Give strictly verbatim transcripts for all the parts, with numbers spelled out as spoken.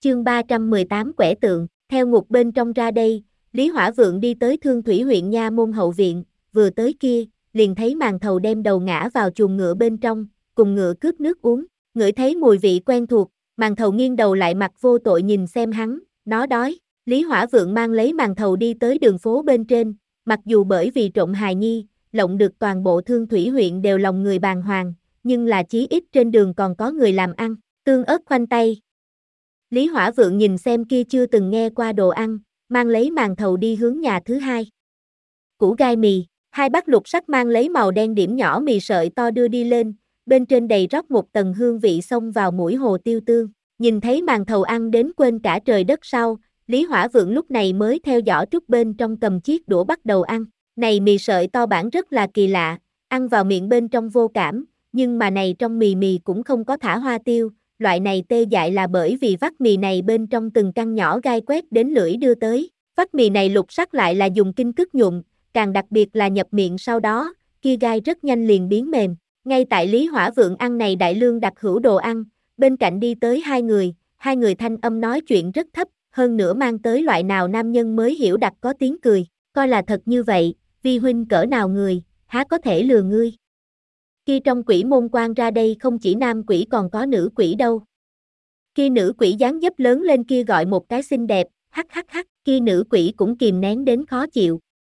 Chương ba trăm mười tám Quẻ tượng, theo ngục bên trong ra đây, Lý Hỏa Vượng đi tới Thương Thủy huyện nha môn hậu viện, vừa tới kia, liền thấy màn thầu đem đầu ngã vào chuồng ngựa bên trong, cùng ngựa cướp nước uống, ngửi thấy mùi vị quen thuộc, màn thầu nghiêng đầu lại mặt vô tội nhìn xem hắn, nó đói. Lý Hỏa Vượng mang lấy màn thầu đi tới đường phố bên trên, mặc dù bởi vì trộm hài nhi, lộng được toàn bộ Thương Thủy huyện đều lòng người bàng hoàng, nhưng là chí ít trên đường còn có người làm ăn, tương ớt khoanh tay. Lý Hỏa Vượng nhìn xem kia chưa từng nghe qua đồ ăn, mang lấy màn thầu đi hướng nhà thứ hai. Củ gai mì, hai bát lục sắc mang lấy màu đen điểm nhỏ mì sợi to đưa đi lên, bên trên đầy rót một tầng hương vị xông vào mũi hồ tiêu tương. Nhìn thấy màn thầu ăn đến quên cả trời đất sau, Lý Hỏa Vượng lúc này mới theo giỏ trúc bên trong cầm chiếc đũa bắt đầu ăn. Này mì sợi to bản rất là kỳ lạ, ăn vào miệng bên trong vô cảm, nhưng mà này trong mì mì cũng không có thả hoa tiêu. Loại này tê dại là bởi vì vắt mì này bên trong từng căn nhỏ gai quét đến lưỡi đưa tới. Vắt mì này lục sắc lại là dùng kinh cức nhuộm, càng đặc biệt là nhập miệng sau đó, kia gai rất nhanh liền biến mềm. Ngay tại Lý Hỏa Vượng ăn này đại lương đặc hữu đồ ăn, bên cạnh đi tới hai người, hai người thanh âm nói chuyện rất thấp, hơn nữa mang tới loại nào nam nhân mới hiểu đặc có tiếng cười, coi là thật như vậy, vi huynh cỡ nào người, há có thể lừa ngươi. Kia trong quỷ môn quan ra đây không chỉ nam quỷ còn có nữ quỷ đâu. Kia nữ quỷ dáng dấp lớn lên kia gọi một cái xinh đẹp, hắc hắc hắc, kia nữ quỷ cũng kìm nén đến khó chịu.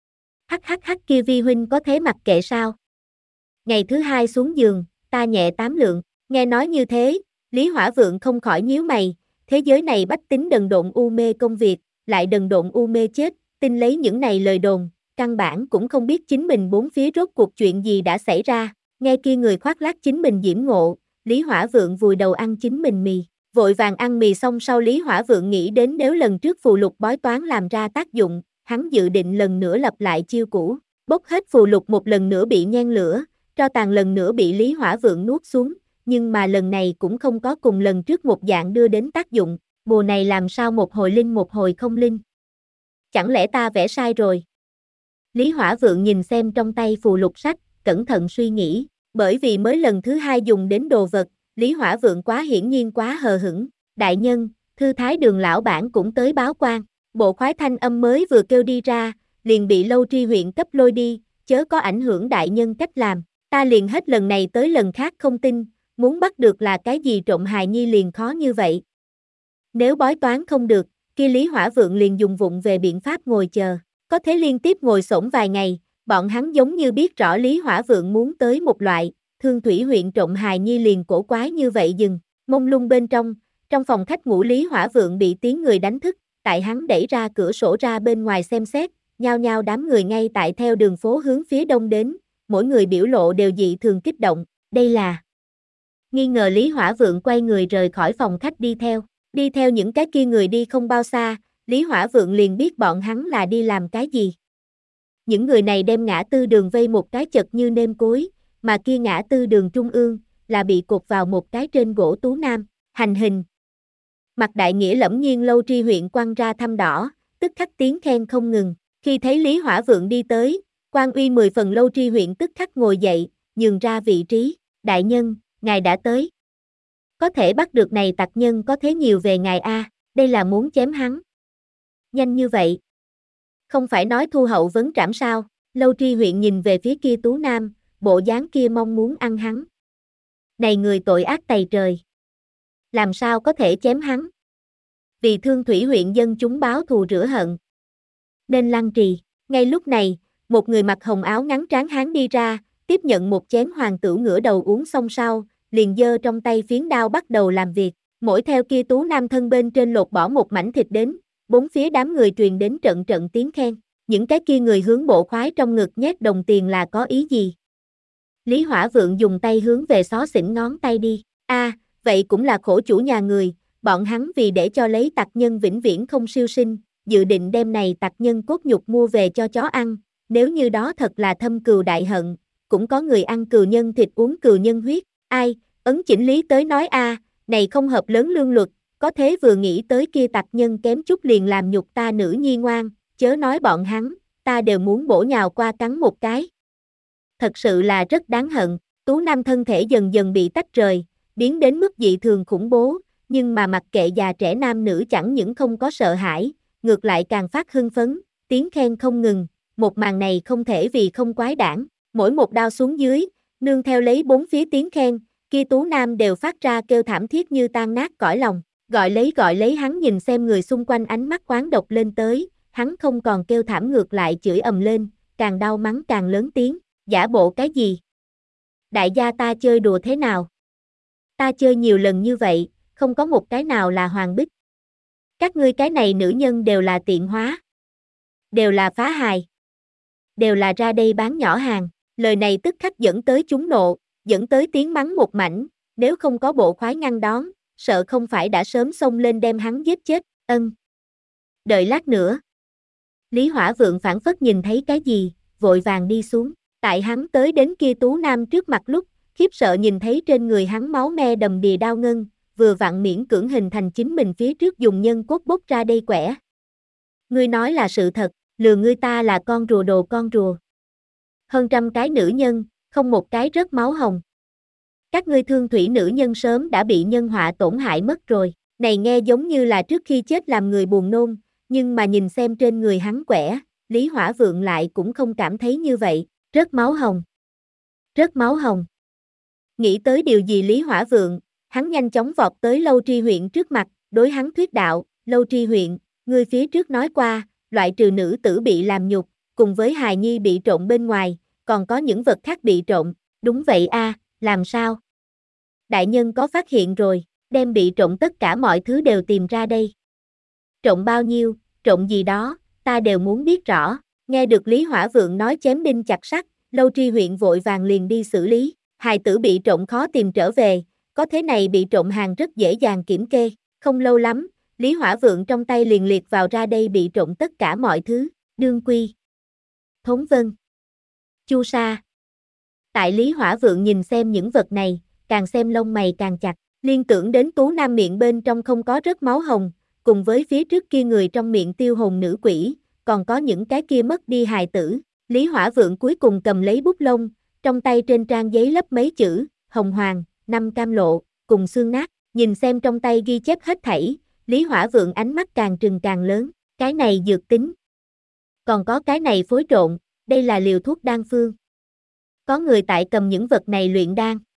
Hắc hắc hắc kia vi huynh có thế mặc kệ sao? Ngày thứ hai xuống giường, ta nhẹ tám lượng, nghe nói như thế, Lý Hỏa Vượng không khỏi nhíu mày, thế giới này bách tính đần độn u mê công việc, lại đần độn u mê chết, tin lấy những này lời đồn, căn bản cũng không biết chính mình bốn phía rốt cuộc chuyện gì đã xảy ra. Nghe kia người khoác lác chính mình diễm ngộ, Lý Hỏa Vượng vùi đầu ăn chính mình mì, vội vàng ăn mì xong sau Lý Hỏa Vượng nghĩ đến nếu lần trước phù lục bói toán làm ra tác dụng, hắn dự định lần nữa lặp lại chiêu cũ, bốc hết phù lục một lần nữa bị nhen lửa, tro tàn lần nữa bị Lý Hỏa Vượng nuốt xuống, nhưng mà lần này cũng không có cùng lần trước một dạng đưa đến tác dụng, mùa này làm sao một hồi linh một hồi không linh. Chẳng lẽ ta vẽ sai rồi? Lý Hỏa Vượng nhìn xem trong tay phù lục sách, cẩn thận suy nghĩ. Bởi vì mới lần thứ hai dùng đến đồ vật, Lý Hỏa Vượng quá hiển nhiên quá hờ hững. Đại nhân, thư thái đường lão bản cũng tới báo quan. Bộ khoái thanh âm mới vừa kêu đi ra, liền bị Lâu Tri huyện cấp lôi đi, chớ có ảnh hưởng đại nhân cách làm. Ta liền hết lần này tới lần khác không tin, muốn bắt được là cái gì trộm hài nhi liền khó như vậy. Nếu bói toán không được, kia Lý Hỏa Vượng liền dùng vụng về biện pháp ngồi chờ. Có thể liên tiếp ngồi xổm vài ngày. Bọn hắn giống như biết rõ Lý Hỏa Vượng muốn tới một loại, Thương Thủy huyện trộm hài nhi liền cổ quái như vậy dừng, mông lung bên trong, trong phòng khách ngủ Lý Hỏa Vượng bị tiếng người đánh thức, tại hắn đẩy ra cửa sổ ra bên ngoài xem xét, nhao nhao đám người ngay tại theo đường phố hướng phía đông đến, mỗi người biểu lộ đều dị thường kích động, đây là nghi ngờ Lý Hỏa Vượng quay người rời khỏi phòng khách đi theo, đi theo những cái kia người đi không bao xa, Lý Hỏa Vượng liền biết bọn hắn là đi làm cái gì. Những người này đem ngã tư đường vây một cái chật như nêm cối, mà kia ngã tư đường trung ương, là bị cột vào một cái trên gỗ tú nam, hành hình. Mặt đại nghĩa lẫm nhiên Lâu Tri huyện quăng ra thăm đỏ, tức khắc tiếng khen không ngừng, khi thấy Lý Hỏa Vượng đi tới, quan uy mười phần Lâu Tri huyện tức khắc ngồi dậy, nhường ra vị trí, đại nhân, ngài đã tới. Có thể bắt được này tặc nhân có thế nhiều về ngài a, đây là muốn chém hắn. Nhanh như vậy. Không phải nói thu hậu vấn trảm sao, Lâu Tri huyện nhìn về phía kia Tú Nam, bộ dáng kia mong muốn ăn hắn. Này người tội ác tày trời. Làm sao có thể chém hắn? Vì Thương Thủy huyện dân chúng báo thù rửa hận. Nên lăng trì, ngay lúc này, một người mặc hồng áo ngắn tráng hán đi ra, tiếp nhận một chén hoàng tửu ngửa đầu uống xong sau, liền giơ trong tay phiến đao bắt đầu làm việc, mỗi theo kia Tú Nam thân bên trên lột bỏ một mảnh thịt đến. Bốn phía đám người truyền đến trận trận tiếng khen, những cái kia người hướng bộ khoái trong ngực nhét đồng tiền là có ý gì? Lý Hỏa Vượng dùng tay hướng về xó xỉnh ngón tay đi, a, à, vậy cũng là khổ chủ nhà người, bọn hắn vì để cho lấy tặc nhân vĩnh viễn không siêu sinh, dự định đem này tặc nhân cốt nhục mua về cho chó ăn, nếu như đó thật là thâm cừu đại hận, cũng có người ăn cừu nhân thịt uống cừu nhân huyết, ai, ấn chỉnh lý tới nói a, à, này không hợp lớn lương luật. Có thế vừa nghĩ tới kia tặc nhân kém chút liền làm nhục ta nữ nhi ngoan, chớ nói bọn hắn, ta đều muốn bổ nhào qua cắn một cái. Thật sự là rất đáng hận, Tú Nam thân thể dần dần bị tách rời, biến đến mức dị thường khủng bố, nhưng mà mặc kệ già trẻ nam nữ chẳng những không có sợ hãi, ngược lại càng phát hưng phấn, tiếng khen không ngừng, một màn này không thể vì không quái đản, mỗi một đao xuống dưới, nương theo lấy bốn phía tiếng khen, kia tú nam đều phát ra kêu thảm thiết như tan nát cõi lòng, gọi lấy gọi lấy hắn nhìn xem người xung quanh ánh mắt oán độc lên tới, hắn không còn kêu thảm ngược lại chửi ầm lên, càng đau mắng càng lớn tiếng, giả bộ cái gì? Đại gia ta chơi đùa thế nào? Ta chơi nhiều lần như vậy, không có một cái nào là hoàng bích. Các ngươi cái này nữ nhân đều là tiện hóa. Đều là phá hài. Đều là ra đây bán nhỏ hàng. Lời này tức khắc dẫn tới chúng nộ, dẫn tới tiếng mắng một mảnh, nếu không có bộ khoái ngăn đón, sợ không phải đã sớm xông lên đem hắn giết chết, ân. Đợi lát nữa. Lý Hỏa Vượng phảng phất nhìn thấy cái gì, vội vàng đi xuống, tại hắn tới đến kia tú nam trước mặt lúc, khiếp sợ nhìn thấy trên người hắn máu me đầm đìa đao ngân, vừa vặn miễn cưỡng hình thành chính mình phía trước dùng nhân cốt bốc ra đây quẻ. Ngươi nói là sự thật, lừa ngươi ta là con rùa đồ con rùa. Hơn trăm cái nữ nhân, không một cái rớt máu hồng. Các ngươi thương thủy nữ nhân sớm đã bị nhân họa tổn hại mất rồi, này nghe giống như là trước khi chết làm người buồn nôn, nhưng mà nhìn xem trên người hắn quẻ, Lý Hỏa Vượng lại cũng không cảm thấy như vậy, rớt máu hồng. Rớt máu hồng. Nghĩ tới điều gì Lý Hỏa Vượng, hắn nhanh chóng vọt tới Lâu Tri huyện trước mặt, đối hắn thuyết đạo, Lâu Tri huyện, ngươi phía trước nói qua, loại trừ nữ tử bị làm nhục, cùng với hài nhi bị trộn bên ngoài, còn có những vật khác bị trộn, đúng vậy a, à, làm sao? Đại nhân có phát hiện rồi, đem bị trộn tất cả mọi thứ đều tìm ra đây. Trộn bao nhiêu, trộn gì đó, ta đều muốn biết rõ, nghe được Lý Hỏa Vượng nói chém đinh chặt sắt, Lâu Tri huyện vội vàng liền đi xử lý, hài tử bị trộn khó tìm trở về, có thế này bị trộn hàng rất dễ dàng kiểm kê, không lâu lắm, Lý Hỏa Vượng trong tay liền liệt vào ra đây bị trộn tất cả mọi thứ, đương quy, Thốn Vân, Chu Sa. Tại Lý Hỏa Vượng nhìn xem những vật này, càng xem lông mày càng chặt, liên tưởng đến tú nam miệng bên trong không có rớt máu hồng, cùng với phía trước kia người trong miệng tiêu hồn nữ quỷ, còn có những cái kia mất đi hài tử, Lý Hỏa Vượng cuối cùng cầm lấy bút lông, trong tay trên trang giấy lấp mấy chữ, hồng hoàng, năm cam lộ, cùng xương nát, nhìn xem trong tay ghi chép hết thảy, Lý Hỏa Vượng ánh mắt càng trừng càng lớn, cái này dược tính. Còn có cái này phối trộn, đây là liều thuốc đan phương. Có người tại cầm những vật này luyện đan,